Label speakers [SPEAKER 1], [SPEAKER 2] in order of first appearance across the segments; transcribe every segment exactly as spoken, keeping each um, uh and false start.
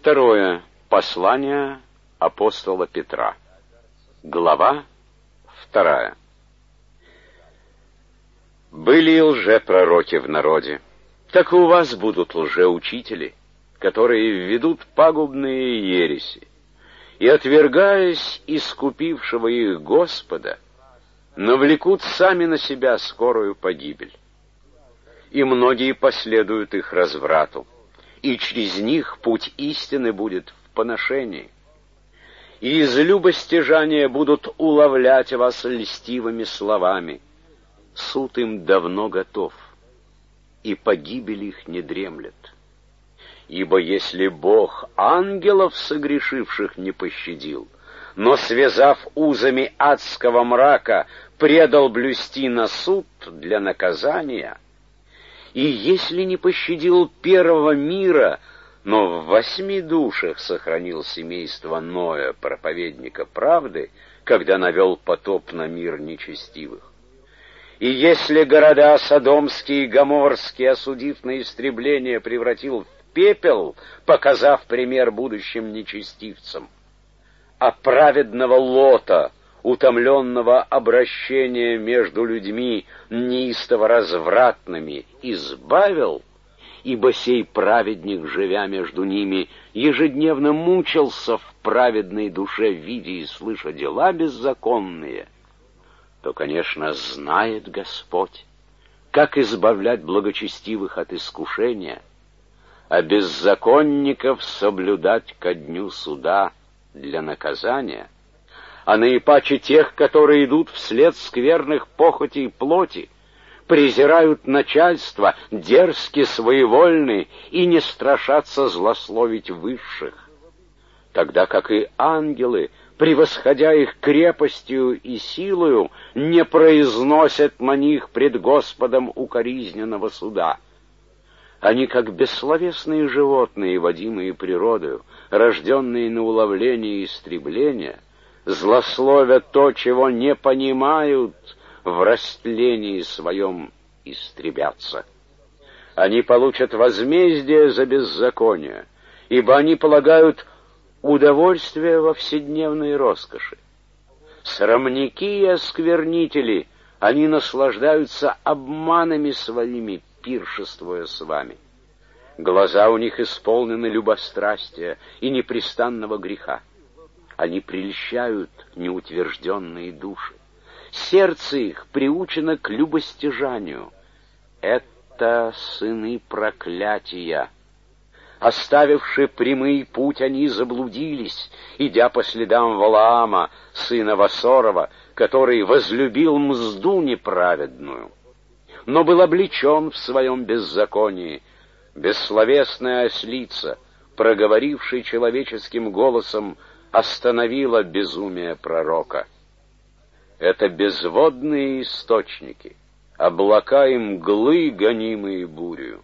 [SPEAKER 1] Второе. Послание апостола Петра. Глава вторая. Были лжепророки в народе, так и у вас будут лжеучители, которые введут пагубные ереси, и, отвергаясь искупившего их Господа, навлекут сами на себя скорую погибель. И многие последуют их разврату, и через них путь истины будет в поношении. И из любостяжания будут уловлять вас льстивыми словами. Суд им давно готов, и погибель их не дремлет. Ибо если Бог ангелов согрешивших не пощадил, но, связав узами адского мрака, предал блюсти на суд для наказания, и если не пощадил первого мира, но в восьми душах сохранил семейство Ноя, проповедника правды, когда навел потоп на мир нечестивых, и если города Содомские и Гоморские, осудив на истребление, превратил в пепел, показав пример будущим нечестивцам, а праведного Лота, утомленного обращения между людьми неистово развратными, избавил, ибо сей праведник, живя между ними, ежедневно мучился в праведной душе, видя и слыша дела беззаконные, то, конечно, знает Господь, как избавлять благочестивых от искушения, а беззаконников соблюдать ко дню суда для наказания, а наипаче тех, которые идут вслед скверных похотей плоти, презирают начальство, дерзки, своевольны и не страшатся злословить высших, тогда как и ангелы, превосходя их крепостью и силою, не произносят на них пред Господом укоризненного суда. Они, как бессловесные животные, водимые природою, рожденные на уловление и истребление, злословят то, чего не понимают, в растлении своем истребятся. Они получат возмездие за беззаконие, ибо они полагают удовольствие во вседневной роскоши. Срамники и осквернители, они наслаждаются обманами своими, пиршествуя с вами. Глаза у них исполнены любострастия и непрестанного греха. Они прельщают неутвержденные души. Сердце их приучено к любостяжанию. Это сыны проклятия. Оставивши прямый путь, они заблудились, идя по следам Валаама, сына Васорова, который возлюбил мзду неправедную, но был облечен в своем беззаконии. Бессловесная ослица, проговоривший человеческим голосом, остановила безумие пророка. Это безводные источники, облака и мглы, гонимые бурею.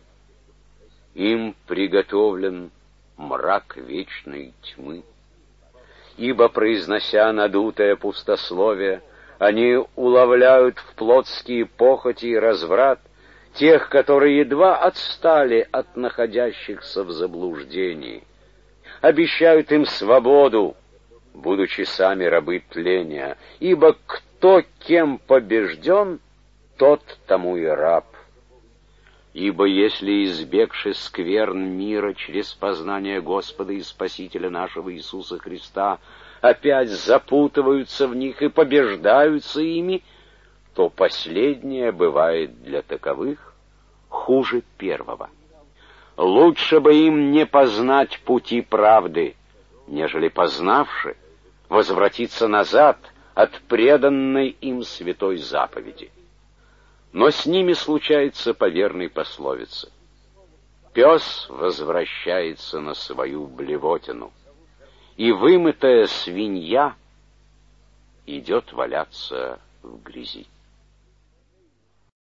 [SPEAKER 1] Им приготовлен мрак вечной тьмы. Ибо, произнося надутое пустословие, они уловляют в плотские похоти и разврат тех, которые едва отстали от находящихся в заблуждении. Обещают им свободу, будучи сами рабы тления, ибо кто кем побежден, тот тому и раб. Ибо если, избегши скверн мира через познание Господа и Спасителя нашего Иисуса Христа, опять запутываются в них и побеждаются ими, то последнее бывает для таковых хуже первого. Лучше бы им не познать пути правды, нежели, познавши, возвратиться назад от преданной им святой заповеди. Но с ними случается по верной пословице: пес возвращается на свою блевотину, и вымытая свинья идет валяться в грязи.